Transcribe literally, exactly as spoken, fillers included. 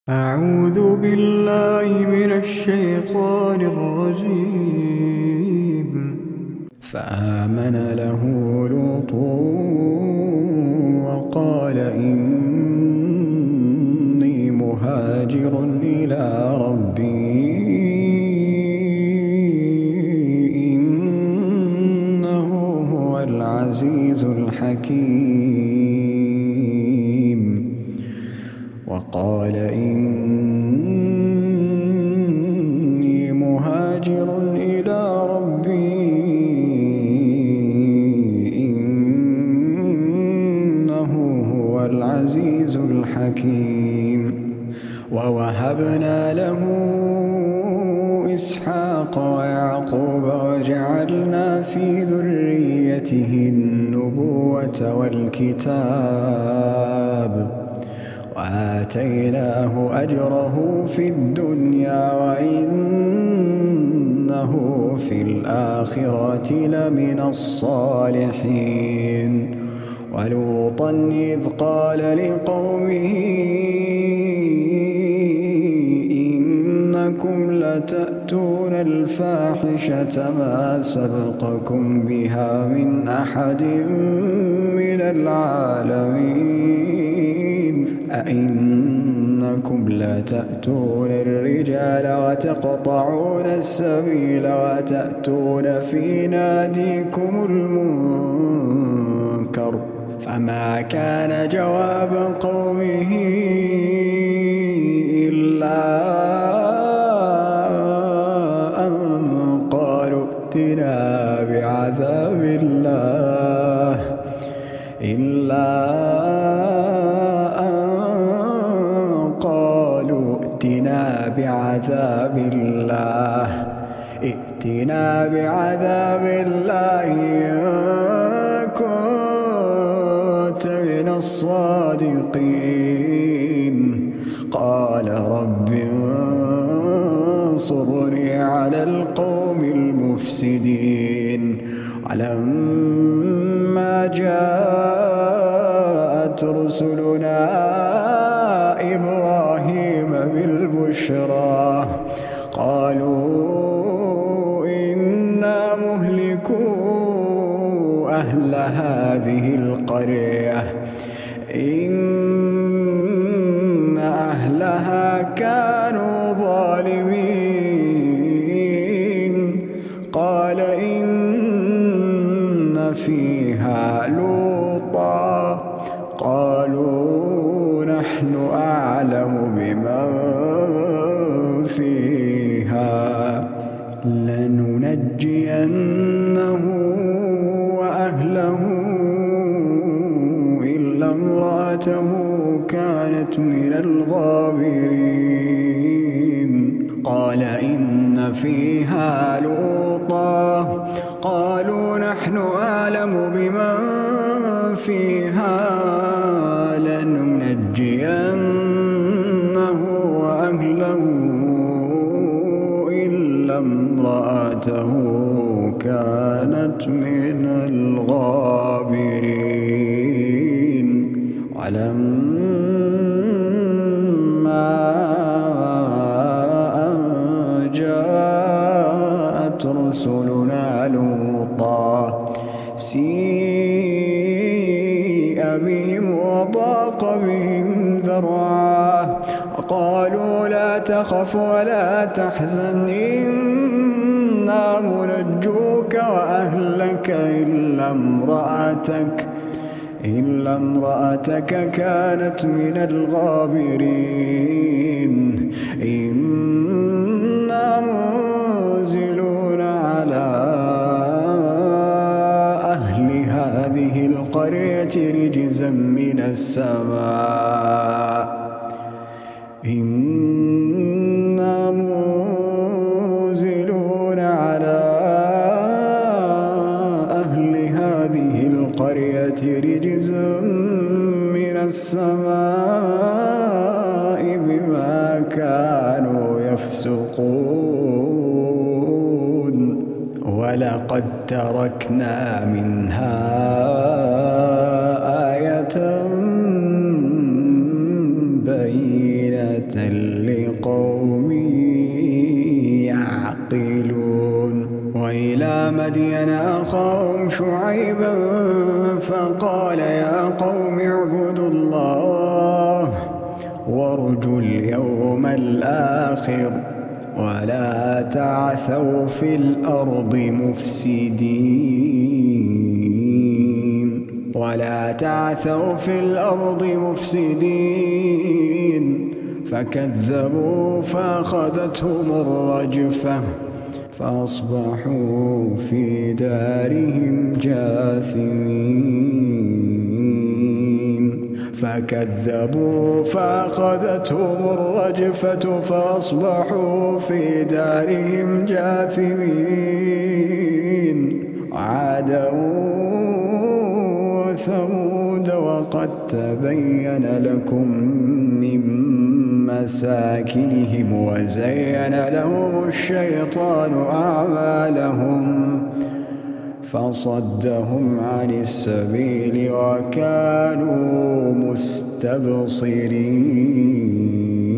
أعوذ بالله من الشيطان الرجيم. فآمن له لوط وقال إني مهاجر إلى ربي إنه هو العزيز الحكيم. وقال إني مهاجر إلى ربي إنه هو العزيز الحكيم. ووهبنا له إسحاق ويعقوب وجعلنا في ذريته النبوة والكتاب وآتيناه أجره في الدنيا وإنه في الآخرة لمن الصالحين. ولوطا إذ قال لقومه إنكم لتأتون الفاحشة ما سبقكم بها من أحد من العالمين أئنكم لتأتون الرجال وتقطعون السبيل وتأتون في ناديكم المنكر. فما كان جواب قومه إلا أن قالوا ائتنا بعذاب الله إلا ائتنا بعذاب الله ائتنا بعذاب الله إن كنت من الصادقين. قال رب انصرني على القوم المفسدين. ولما جاءت رسلنا إبراهيم بالبشرى قالوا إنا مهلكو أهل هذه القرية إن أهلها كانوا ظالمين. قال إن فيها لوطا قالوا نحن أعلم بمن فيها لننجينه وأهله إلا امرأته كانت من الغابرين. قال إن فيها لوطا قالوا نحن أعلم بمن فيها لننجينه وأهله إلا امرأته كانت من الغابرين. ولما أن جاءت رسلنا لوطا سيء بهم وضاق بهم ذرعا وقالوا لا تخف ولا تحزن إنا منجوك وأهلك إلا امرأتك إلا امرأتك كانت من الغابرين. إنا منزلون على أهل هذه القرية رجزا من السماء إنا منزلون على أهل هذه القرية رجزا من السماء بما كانوا يفسقون. ولقد تركنا منها آية بينة لقوم يعقلون وإلى مدين أخاهم شعيبا فقال يا قوم اعبدوا الله وارجوا اليوم الآخر ولا تعثوا في الأرض مفسدين ولا تعثوا في الأرض مفسدين فكذبوا فأخذتهم الرجفة فأصبحوا في دارهم جاثمين فكذبوا فأخذتهم الرجفة فأصبحوا في دارهم جاثمين عادا وثمود وقد تبين لكم من مساكنهم وزين لهم الشيطان أعمالهم فصدهم عن السبيل وكانوا مستبصرين.